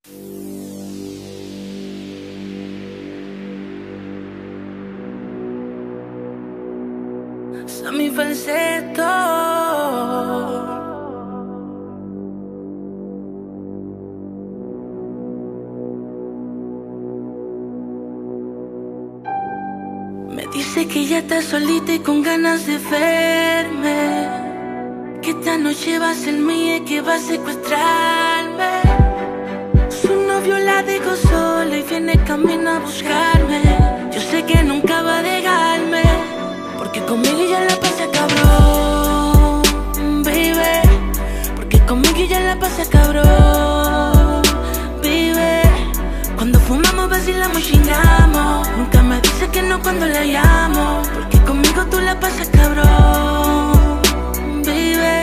Mi falsetto. Me dice que ya está solita y con ganas de verme, que esta noche va a ser mía y que va a secuestrarme. Su novio la dejó sola y viene camino a buscarme. Yo sé que nunca va a dejarme, porque conmigo ya la pasa cabrón, vive. Porque conmigo ya la pasa cabrón, vive. Cuando fumamos, vacilamos y chingamos. Nunca me dice que no cuando la llamo, porque conmigo tú la pasas cabrón, vive.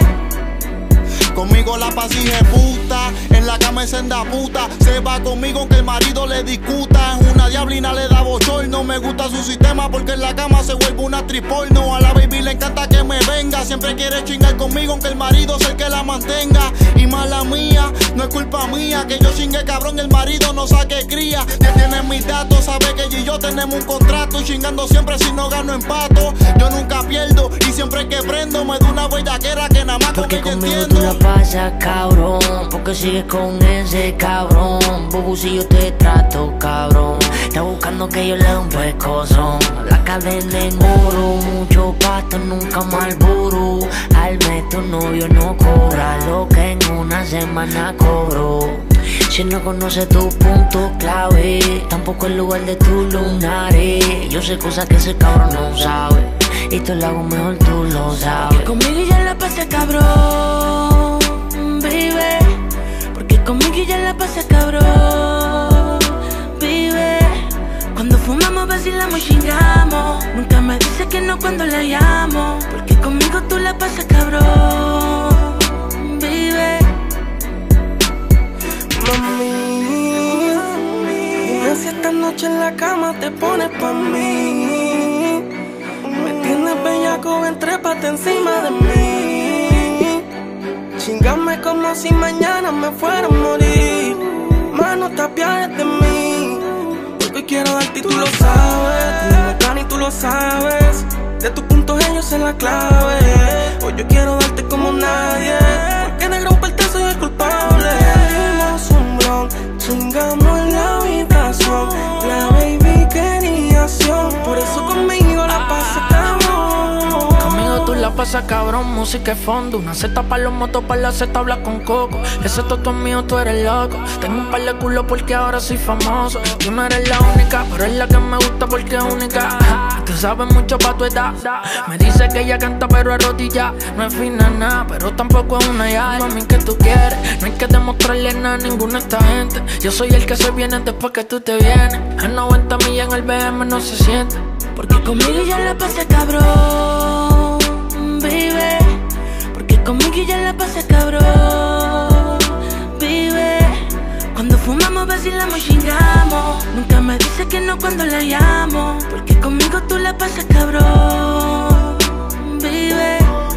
Conmigo la pasa puta, en la cama es senda puta. Se va conmigo aunque el marido le discuta. Es una diablina, le da bochorno. Me gusta su sistema porque en la cama se vuelve una actriz porno. A la baby le encanta que me venga, siempre quiere chingar conmigo aunque el marido sea el que la mantenga. Y mala mía, no es culpa mía que yo chingue cabrón, el marido no saque cría. Ya tiene mis datos, sabe que ella y yo tenemos un contrato. Y chingando siempre si no gano empato. Yo nunca pierdo y siempre que prendo me da una bellaquera que nada más porque con ella conmigo entiendo. tú la pasas cabrón, porque sigues con ese cabrón. Bobo, si yo te trato cabrón, está buscando que yo le dé un pescozón. La cadena en oro, mucho pasto, nunca Marlboro. Al mes tu novio no cobra lo que en una semana cobro. Si no conoce tu punto clave, tampoco el lugar de tu lunares. Yo sé cosas que ese cabrón no sabe, y tú lo hago mejor, tú lo sabes. Porque conmigo ya la pasa cabrón, vive. Porque conmigo ya la pasa cabrón, vive. Cuando fumamos, vacilamos y chingamos. Nunca me dice que no cuando la llamo, porque conmigo tú la pasas cabrón, vive. Mami, dime si esta noche en la cama te pones pa' mí. Me tienes bellaco, ven, trépate encima de mí. Chingame como si mañana me fuera a morir. Mano, te apiades de mí, porque hoy quiero darte y tú lo sabes. Tenemos plan y tú lo sabes. De tus puntos ellos en la clave. Hoy yo quiero darte como nadie, porque negro parte soy el culpable. Dimos un blon, chingamos en la habitación. La baby quería acción, por eso conmigo la pasa cabrón. Conmigo tú la pasas cabrón, música de fondo. Una seta pa' los motos, pa' la seta habla con coco. Ese toto es mío, tú eres loco. Tengo un par de culos porque ahora soy famoso. Tú no eres la única, pero es la que me gusta porque es única. Tú sabes mucho pa' tu edad. Me dice que ella canta pero es rodilla. No es fina nada, pero tampoco es una ya. Mami, ¿qué tú quieres? No hay que demostrarle nada a ninguna de esta gente. Yo soy el que se viene después que tú te vienes. A 90 millas en el BM no se siente. Porque conmigo ya la pasa cabrón, vive. Porque conmigo ya la pasa cabrón, vive. Cuando fumamos, vacilamos y chingamos. Nunca me dice que no cuando la llamo, porque conmigo tú la pasas cabrón, vive.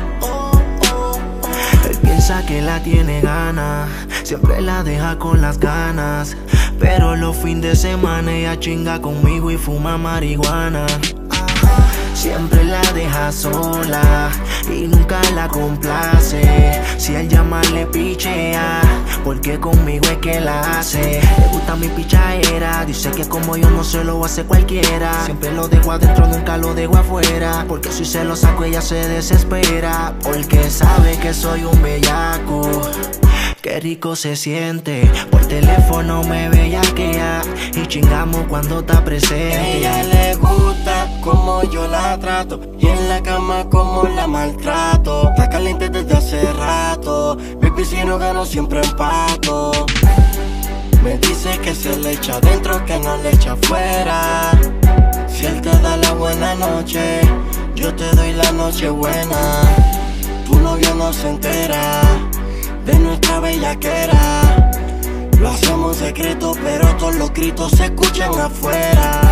Él piensa que la tiene ganas, siempre la deja con las ganas. Pero los fines de semana ella chinga conmigo y fuma marihuana. Siempre la deja sola y nunca la complace. Si él llama le pichea, porque conmigo es que la hace. Le gusta mi pichadera, dice que como yo no se lo hace cualquiera. Siempre lo dejo adentro, nunca lo dejo afuera, porque si se lo saco ella se desespera, porque sabe que soy un bellaco. Qué rico se siente, por teléfono me bellaquea y chingamos cuando está presente. A ella le gusta como yo la trato y en la cama como la maltrato. Está caliente desde hace rato, baby, si no gano siempre empato. Me dice que se le echa adentro, que no le echa afuera. Si él te da la buena noche, yo te doy la noche buena. Tu novio no se entera de nuestra bellaquera. Lo hacemos secreto, pero todos los gritos se escuchan afuera.